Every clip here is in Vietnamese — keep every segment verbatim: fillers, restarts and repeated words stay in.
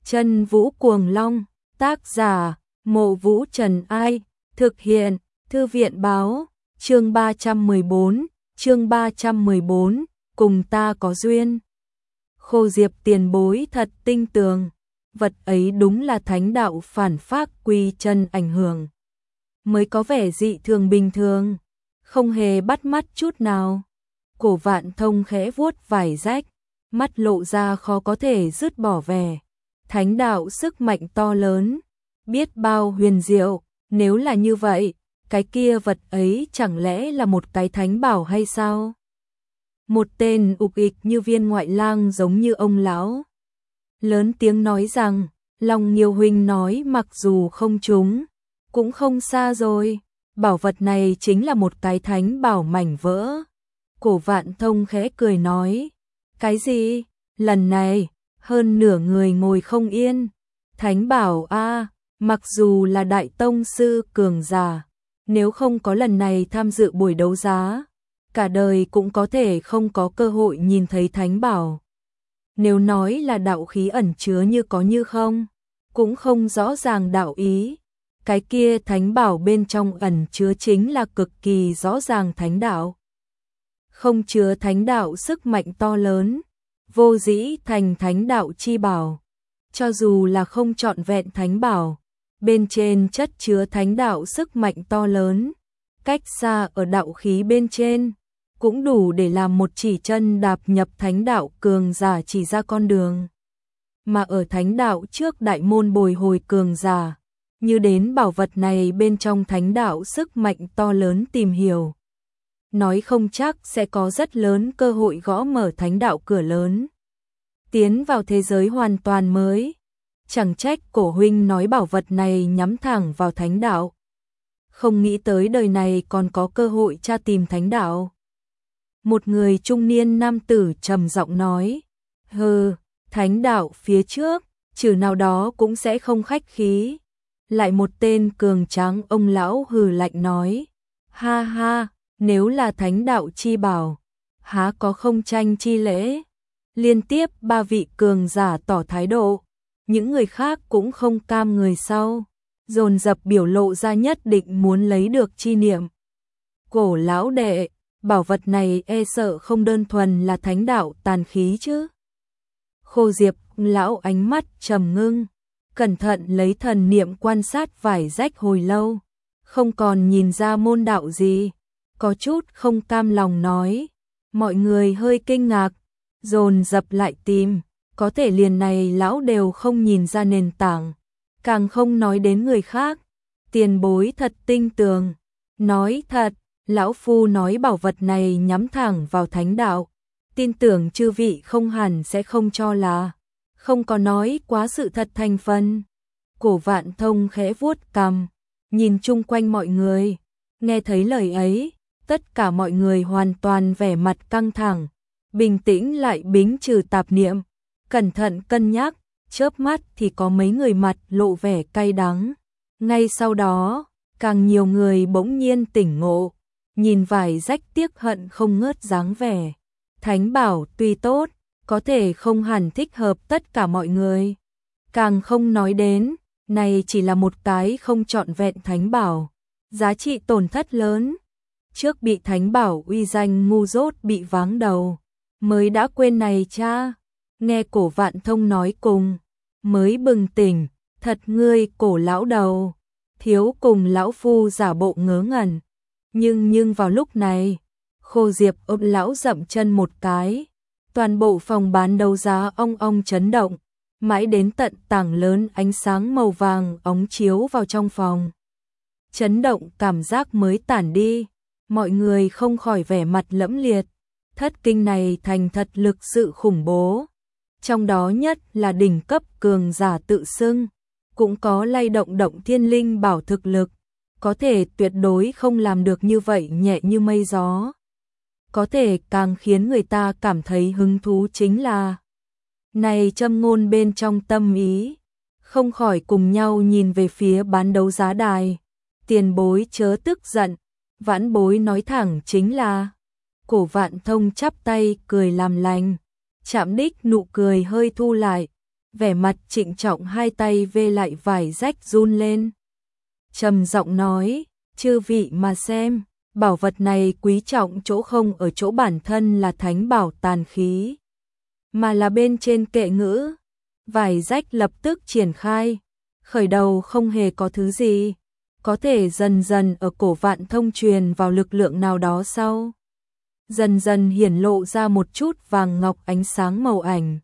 Chân Vũ Cuồng Long, tác giả, Mộ Vũ Trần Ai, thực hiện, Thư viện Báo, chương ba trăm mười bốn, chương ba trăm mười bốn, cùng ta có duyên. Khô Diệp tiền bối thật tinh tường, vật ấy đúng là thánh đạo phản phác quy chân ảnh hưởng. Mới có vẻ dị thường bình thường, không hề bắt mắt chút nào. Cổ Vạn Thông khẽ vuốt vải rách, mắt lộ ra khó có thể dứt bỏ vẻ. Thánh đạo sức mạnh to lớn, biết bao huyền diệu, nếu là như vậy, cái kia vật ấy chẳng lẽ là một cái thánh bảo hay sao? Một tên ục ịch như Viên Ngoại Lang giống như ông lão lớn tiếng nói rằng, Long Nghiêu huynh nói mặc dù không trúng, cũng không xa rồi, bảo vật này chính là một cái thánh bảo mảnh vỡ. Cổ Vạn Thông khẽ cười nói, cái gì? Lần này, hơn nửa người ngồi không yên. Thánh bảo a, mặc dù là đại tông sư cường giả, nếu không có lần này tham dự buổi đấu giá, cả đời cũng có thể không có cơ hội nhìn thấy thánh bảo. Nếu nói là đạo khí ẩn chứa như có như không, cũng không rõ ràng đạo ý. Cái kia thánh bảo bên trong ẩn chứa chính là cực kỳ rõ ràng thánh đạo. Không chứa thánh đạo sức mạnh to lớn, vô dĩ thành thánh đạo chi bảo. Cho dù là không trọn vẹn thánh bảo, bên trên chất chứa thánh đạo sức mạnh to lớn, cách xa ở đạo khí bên trên, cũng đủ để làm một chỉ chân đạp nhập thánh đạo cường giả chỉ ra con đường. Mà ở thánh đạo trước đại môn bồi hồi cường giả, như đến bảo vật này bên trong thánh đạo sức mạnh to lớn tìm hiểu. Nói không chắc sẽ có rất lớn cơ hội gõ mở thánh đạo cửa lớn, tiến vào thế giới hoàn toàn mới. Chẳng trách cổ huynh nói bảo vật này nhắm thẳng vào thánh đạo. Không nghĩ tới đời này còn có cơ hội tra tìm thánh đạo. Một người trung niên nam tử trầm giọng nói, hừ, thánh đạo phía trước, trừ nào đó cũng sẽ không khách khí. Lại một tên cường tráng ông lão hừ lạnh nói, ha ha, nếu là thánh đạo chi bảo, há có không tranh chi lễ. Liên tiếp ba vị cường giả tỏ thái độ, những người khác cũng không cam người sau, dồn dập biểu lộ ra nhất định muốn lấy được chi niệm. Cổ lão đệ, bảo vật này e sợ không đơn thuần là thánh đạo tàn khí chứ. Khô Diệp lão ánh mắt trầm ngưng, cẩn thận lấy thần niệm quan sát vải rách hồi lâu, không còn nhìn ra môn đạo gì, có chút không cam lòng nói. Mọi người hơi kinh ngạc, dồn dập lại tìm, có thể liền này lão đều không nhìn ra nền tảng, càng không nói đến người khác. Tiền bối thật tinh tường, nói thật, lão phu nói bảo vật này nhắm thẳng vào thánh đạo, tin tưởng chư vị không hẳn sẽ không cho là không có nói quá sự thật thành phần. Cổ Vạn Thông khẽ vuốt cằm, nhìn chung quanh mọi người, nghe thấy lời ấy, tất cả mọi người hoàn toàn vẻ mặt căng thẳng, bình tĩnh lại bính trừ tạp niệm, cẩn thận cân nhắc, chớp mắt thì có mấy người mặt lộ vẻ cay đắng. Ngay sau đó, càng nhiều người bỗng nhiên tỉnh ngộ, nhìn vải rách tiếc hận không ngớt dáng vẻ. Thánh bảo tuy tốt, có thể không hẳn thích hợp tất cả mọi người. Càng không nói đến, này chỉ là một cái không trọn vẹn thánh bảo, giá trị tổn thất lớn. Trước bị thánh bảo uy danh ngu dốt bị váng đầu, mới đã quên này cha. Nghe Cổ Vạn Thông nói cùng, mới bừng tỉnh, thật ngươi cổ lão đầu, thiếu cùng lão phu giả bộ ngớ ngẩn. Nhưng nhưng vào lúc này, Khô Diệp ôm lão dậm chân một cái, toàn bộ phòng bán đấu giá ong ong chấn động, mãi đến tận tảng lớn ánh sáng màu vàng óng chiếu vào trong phòng. Chấn động cảm giác mới tản đi, mọi người không khỏi vẻ mặt lẫm liệt. Thất kinh này thành thật lực sự khủng bố, trong đó nhất là đỉnh cấp cường giả tự xưng, cũng có lay động động thiên linh bảo thực lực, có thể tuyệt đối không làm được như vậy nhẹ như mây gió. Có thể càng khiến người ta cảm thấy hứng thú chính là, này châm ngôn bên trong tâm ý, không khỏi cùng nhau nhìn về phía bán đấu giá đài. Tiền bối chớ tức giận, vãn bối nói thẳng chính là. Cổ Vạn Thông chắp tay cười làm lành, chạm đích nụ cười hơi thu lại, vẻ mặt trịnh trọng, hai tay vê lại vải rách run lên. Trầm giọng nói, chư vị mà xem, bảo vật này quý trọng chỗ không ở chỗ bản thân là thánh bảo tàn khí, mà là bên trên kệ ngữ. Vải rách lập tức triển khai, khởi đầu không hề có thứ gì, có thể dần dần ở cổ Vạn Thông truyền vào lực lượng nào đó sau. Dần dần hiển lộ ra một chút vàng ngọc ánh sáng màu ảnh.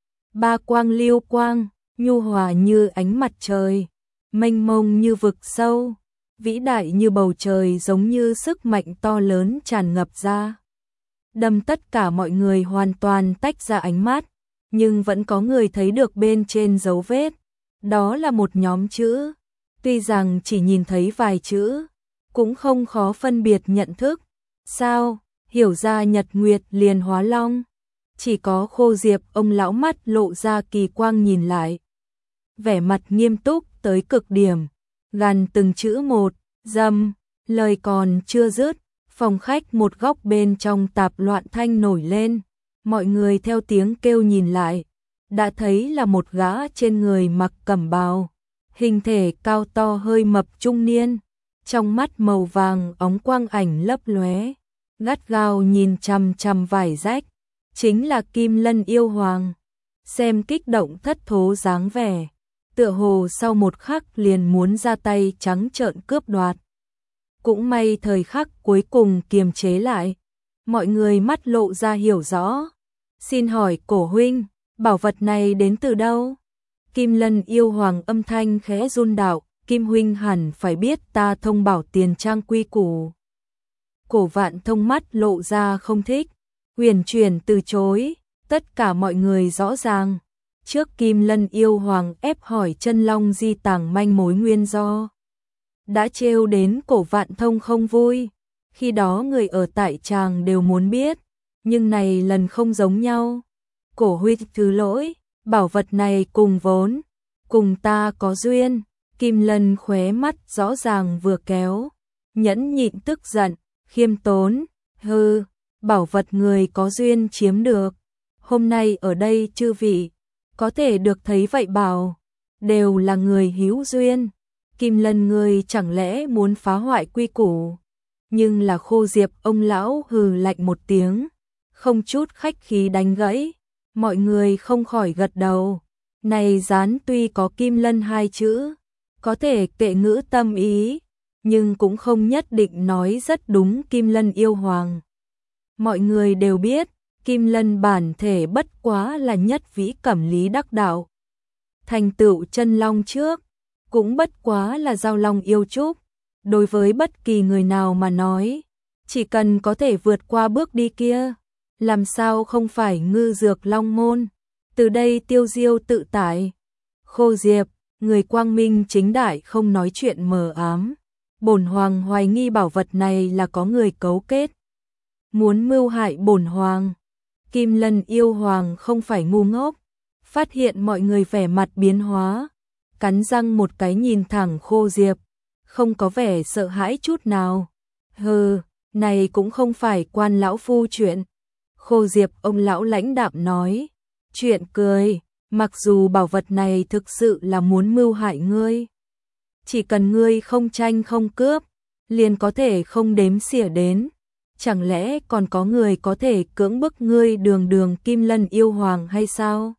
Ba quang lưu quang, nhu hòa như ánh mặt trời, mênh mông như vực sâu, vĩ đại như bầu trời, giống như sức mạnh to lớn tràn ngập ra. Đâm tất cả mọi người hoàn toàn tách ra ánh mắt, nhưng vẫn có người thấy được bên trên dấu vết. Đó là một nhóm chữ, tuy rằng chỉ nhìn thấy vài chữ, cũng không khó phân biệt nhận thức. Sao, hiểu ra Nhật Nguyệt liền hóa long? Chỉ có Khô Diệp ông lão mắt lộ ra kỳ quang nhìn lại. Vẻ mặt nghiêm túc tới cực điểm, gằn từng chữ một, dâm, lời còn chưa dứt, phòng khách một góc bên trong tạp loạn thanh nổi lên. Mọi người theo tiếng kêu nhìn lại, đã thấy là một gã trên người mặc cẩm bào, hình thể cao to hơi mập trung niên, trong mắt màu vàng óng quang ảnh lấp lóe, gắt gao nhìn chằm chằm vải rách, chính là Kim Lân yêu hoàng. Xem kích động thất thố dáng vẻ, tựa hồ sau một khắc liền muốn ra tay trắng trợn cướp đoạt. Cũng may thời khắc cuối cùng kiềm chế lại, mọi người mắt lộ ra hiểu rõ. Xin hỏi cổ huynh, bảo vật này đến từ đâu? Kim Lân yêu hoàng âm thanh khẽ run đạo, Kim huynh hẳn phải biết ta thông bảo tiền trang quy củ. Cổ Vạn Thông mắt lộ ra không thích, huyền chuyển từ chối, tất cả mọi người rõ ràng. Trước Kim Lân yêu hoàng ép hỏi chân long di tàng manh mối nguyên do, đã trêu đến Cổ Vạn Thông không vui. Khi đó người ở tại tràng đều muốn biết, nhưng này lần không giống nhau. Cổ huynh thứ lỗi, bảo vật này cùng vốn, cùng ta có duyên. Kim Lân khóe mắt rõ ràng vừa kéo, nhẫn nhịn tức giận, khiêm tốn, hừ, bảo vật người có duyên chiếm được. Hôm nay ở đây chư vị, có thể được thấy vậy bảo, đều là người hữu duyên. Kim Lân ngươi chẳng lẽ muốn phá hoại quy củ? Nhưng là Khô Diệp ông lão hừ lạnh một tiếng, không chút khách khí đánh gãy. Mọi người không khỏi gật đầu. Này dán tuy có Kim Lân hai chữ, có thể kệ ngữ tâm ý, nhưng cũng không nhất định nói rất đúng Kim Lân yêu hoàng. Mọi người đều biết, Kim Lân bản thể bất quá là nhất vĩ cẩm lý đắc đạo. Thành tựu chân long trước, cũng bất quá là giao long yêu trúc. Đối với bất kỳ người nào mà nói, chỉ cần có thể vượt qua bước đi kia, làm sao không phải ngư dược long môn, từ đây tiêu diêu tự tại. Khô Diệp, người quang minh chính đại không nói chuyện mờ ám. Bổn hoàng hoài nghi bảo vật này là có người cấu kết, muốn mưu hại bổn hoàng. Kim Lân yêu hoàng không phải ngu ngốc, phát hiện mọi người vẻ mặt biến hóa, cắn răng một cái nhìn thẳng Khô Diệp, không có vẻ sợ hãi chút nào. Hừ, này cũng không phải quan lão phu chuyện. Khô Diệp ông lão lãnh đạm nói, chuyện cười, mặc dù bảo vật này thực sự là muốn mưu hại ngươi, chỉ cần ngươi không tranh không cướp, liền có thể không đếm xỉa đến. Chẳng lẽ còn có người có thể cưỡng bức ngươi đường đường Kim Lân yêu hoàng hay sao?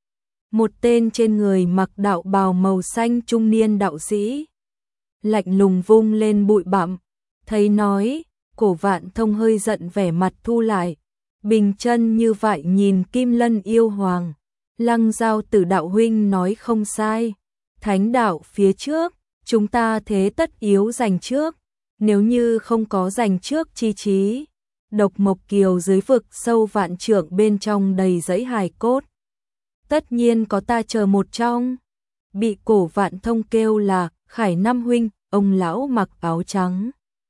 Một tên trên người mặc đạo bào màu xanh trung niên đạo sĩ, lạnh lùng vung lên bụi bặm, thấy nói. Cổ Vạn Thông hơi giận, vẻ mặt thu lại, bình chân như vậy nhìn Kim Lân yêu hoàng. Lăng Giao Tử đạo huynh nói không sai, thánh đạo phía trước, chúng ta thế tất yếu giành trước. Nếu như không có giành trước chi trí, Độc Mộc Kiều dưới vực sâu vạn trượng bên trong đầy giấy hài cốt, tất nhiên có ta chờ một trong. Bị Cổ Vạn Thông kêu là Khải Năm huynh, ông lão mặc áo trắng,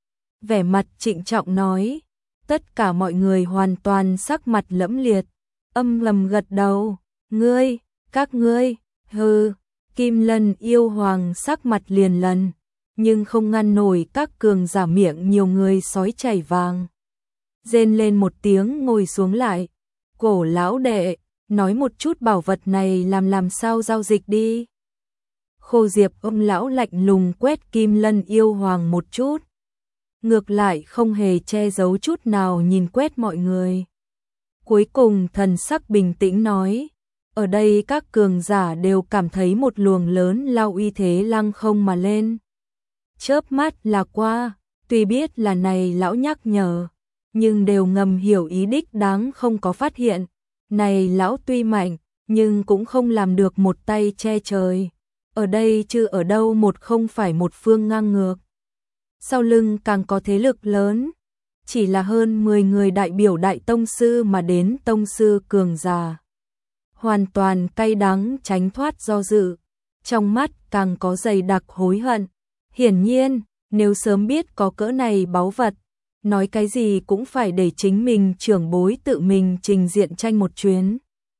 vẻ mặt trịnh trọng nói. Tất cả mọi người hoàn toàn sắc mặt lẫm liệt, âm lầm gật đầu. Ngươi, các ngươi, hừ. Kim Lân yêu hoàng sắc mặt liền lần, nhưng không ngăn nổi các cường giả miệng nhiều người sói chảy vàng. Rên lên một tiếng ngồi xuống lại. Cổ lão đệ, nói một chút bảo vật này làm làm sao giao dịch đi. Khô Diệp ông lão lạnh lùng quét Kim Lân yêu hoàng một chút. Ngược lại không hề che giấu chút nào nhìn quét mọi người. Cuối cùng thần sắc bình tĩnh nói, ở đây các cường giả đều cảm thấy một luồng lớn lao uy thế lăng không mà lên. Chớp mắt là qua, tuy biết là này lão nhắc nhở, nhưng đều ngầm hiểu ý đích đáng không có phát hiện. Này lão tuy mạnh, nhưng cũng không làm được một tay che trời. Ở đây chứ ở đâu một không phải một phương ngang ngược. Sau lưng càng có thế lực lớn. Chỉ là hơn mười người đại biểu đại tông sư mà đến tông sư cường giả. Hoàn toàn cay đắng tránh thoát do dự. Trong mắt càng có dày đặc hối hận. Hiển nhiên, nếu sớm biết có cỡ này báu vật, nói cái gì cũng phải để chính mình trưởng bối tự mình trình diện tranh một chuyến.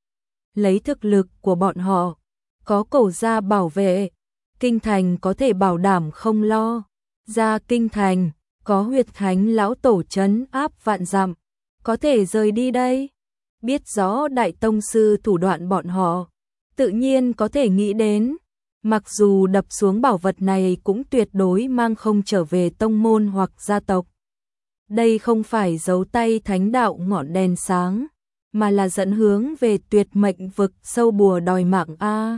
Lấy thực lực của bọn họ, có cổ gia bảo vệ, kinh thành có thể bảo đảm không lo. Ra kinh thành, có huyệt thánh lão tổ trấn áp vạn dặm, có thể rời đi đây. Biết rõ đại tông sư thủ đoạn bọn họ, tự nhiên có thể nghĩ đến. Mặc dù đập xuống bảo vật này cũng tuyệt đối mang không trở về tông môn hoặc gia tộc. Đây không phải giấu tay thánh đạo ngọn đèn sáng, mà là dẫn hướng về tuyệt mệnh vực sâu bùa đòi mạng a.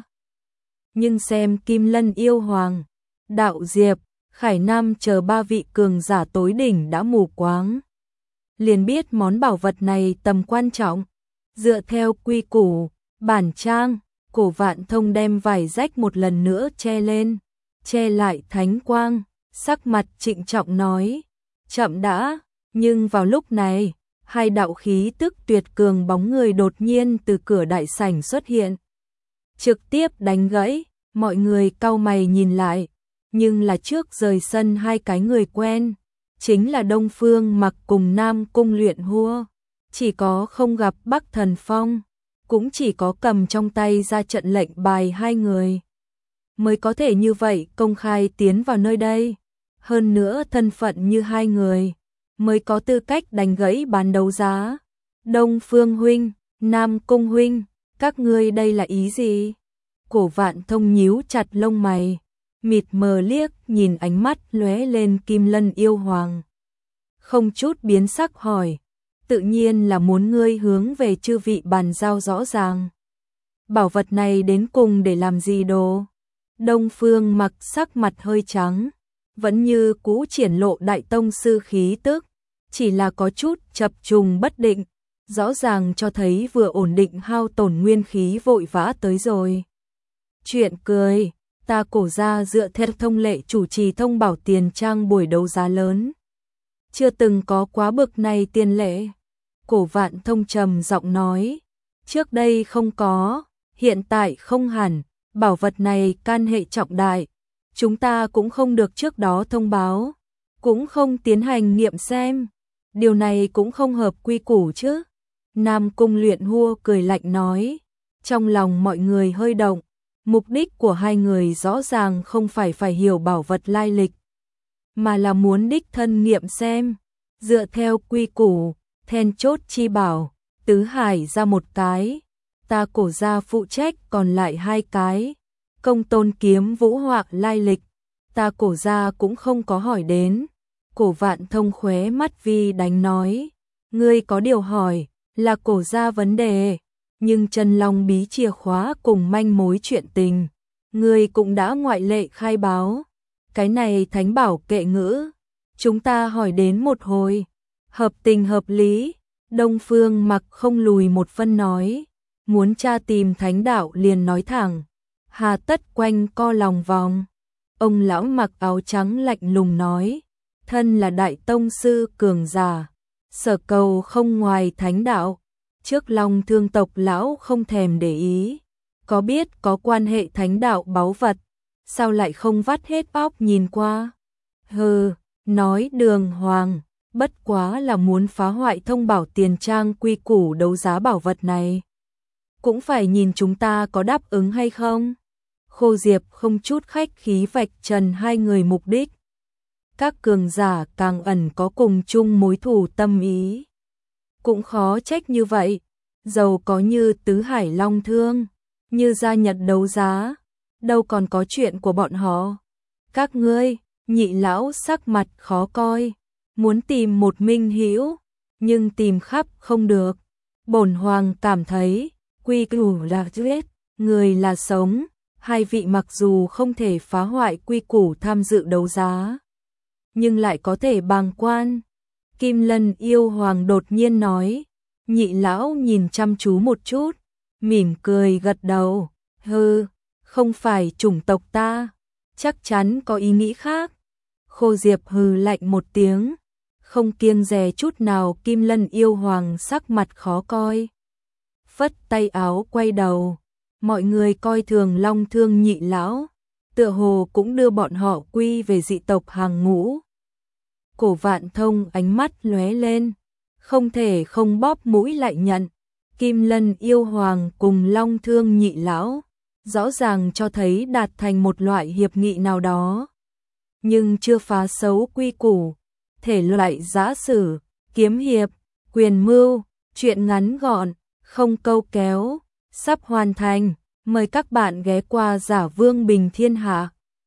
Nhưng xem Kim Lân yêu hoàng, Đạo Diệp, Khải Nam chờ ba vị cường giả tối đỉnh đã mù quáng. Liền biết món bảo vật này tầm quan trọng. Dựa theo quy củ, bản trang, Cổ Vạn Thông đem vải rách một lần nữa che lên, che lại thánh quang, sắc mặt trịnh trọng nói, chậm đã. Nhưng vào lúc này, hai đạo khí tức tuyệt cường bóng người đột nhiên từ cửa đại sảnh xuất hiện. Trực tiếp đánh gãy, mọi người cau mày nhìn lại, nhưng là trước rời sân hai cái người quen, chính là Đông Phương Mặc cùng Nam Cung Luyện Hua. Chỉ có không gặp Bắc Thần Phong, cũng chỉ có cầm trong tay ra trận lệnh bài hai người, mới có thể như vậy công khai tiến vào nơi đây. Hơn nữa thân phận như hai người, mới có tư cách đánh gãy bán đấu giá. Đông Phương huynh, Nam Cung huynh, các ngươi đây là ý gì? Cổ Vạn Thông nhíu chặt lông mày, mịt mờ liếc nhìn ánh mắt lóe lên Kim Lân yêu hoàng. Không chút biến sắc hỏi, tự nhiên là muốn ngươi hướng về chư vị bàn giao rõ ràng. Bảo vật này đến cùng để làm gì đồ? Đông Phương Mặc sắc mặt hơi trắng, vẫn như cũ triển lộ đại tông sư khí tức, chỉ là có chút chập trùng bất định, rõ ràng cho thấy vừa ổn định hao tổn nguyên khí vội vã tới rồi. Chuyện cười, ta Cổ gia dựa theo thông lệ chủ trì thông bảo tiền trang buổi đấu giá lớn. Chưa từng có quá bực này tiền lệ. Cổ Vạn Thông trầm giọng nói, trước đây không có, hiện tại không hẳn, bảo vật này can hệ trọng đại, chúng ta cũng không được trước đó thông báo, cũng không tiến hành nghiệm xem, điều này cũng không hợp quy củ chứ. Nam Cung Luyện Hua cười lạnh nói, trong lòng mọi người hơi động, mục đích của hai người rõ ràng không phải phải hiểu bảo vật lai lịch, mà là muốn đích thân nghiệm xem, dựa theo quy củ. Then chốt chi bảo, Tứ Hải ra một cái, ta Cổ gia phụ trách còn lại hai cái. Công tôn kiếm vũ họa lai lịch, ta Cổ gia cũng không có hỏi đến. Cổ Vạn Thông khóe mắt vi đánh nói, ngươi có điều hỏi, là Cổ gia vấn đề, nhưng Chân Long bí chìa khóa cùng manh mối chuyện tình, ngươi cũng đã ngoại lệ khai báo. Cái này thánh bảo kệ ngữ, chúng ta hỏi đến một hồi. Hợp tình hợp lý, Đông Phương Mặc không lùi một phân nói, muốn tra tìm thánh đạo liền nói thẳng, hà tất quanh co lòng vòng. Ông lão mặc áo trắng lạnh lùng nói, thân là đại tông sư cường giả, sở cầu không ngoài thánh đạo, trước lòng thương tộc lão không thèm để ý, có biết có quan hệ thánh đạo báu vật, sao lại không vắt hết óc nhìn qua. Hừ, nói đường hoàng. Bất quá là muốn phá hoại thông bảo tiền trang quy củ đấu giá bảo vật này. Cũng phải nhìn chúng ta có đáp ứng hay không. Khô Diệp không chút khách khí vạch trần hai người mục đích. Các cường giả càng ẩn có cùng chung mối thù tâm ý. Cũng khó trách như vậy. giàu có như Tứ Hải Long Thương, như gia nhật đấu giá, đâu còn có chuyện của bọn họ. Các ngươi, Nhị lão sắc mặt khó coi, muốn tìm một minh hữu, nhưng tìm khắp không được. Bổn hoàng cảm thấy, quy củ là giết, người là sống, hai vị mặc dù không thể phá hoại quy củ tham dự đấu giá, nhưng lại có thể bàng quan. Kim Lân yêu hoàng đột nhiên nói. Nhị lão nhìn chăm chú một chút, mỉm cười gật đầu, hừ, không phải chủng tộc ta, chắc chắn có ý nghĩ khác. Khô Diệp hừ lạnh một tiếng, không kiêng dè chút nào. Kim Lân yêu hoàng sắc mặt khó coi, phất tay áo quay đầu. Mọi người coi thường Long Thương Nhị lão, tựa hồ cũng đưa bọn họ quy về dị tộc hàng ngũ. Cổ Vạn Thông ánh mắt lóe lên, không thể không bóp mũi lại nhận. Kim Lân yêu hoàng cùng Long Thương Nhị lão rõ ràng cho thấy đạt thành một loại hiệp nghị nào đó, nhưng chưa phá xấu quy củ. Thể loại giã sử, kiếm hiệp, quyền mưu, chuyện ngắn gọn, không câu kéo, sắp hoàn thành. Mời các bạn ghé qua Giả Vương Bình Thiên Hạ.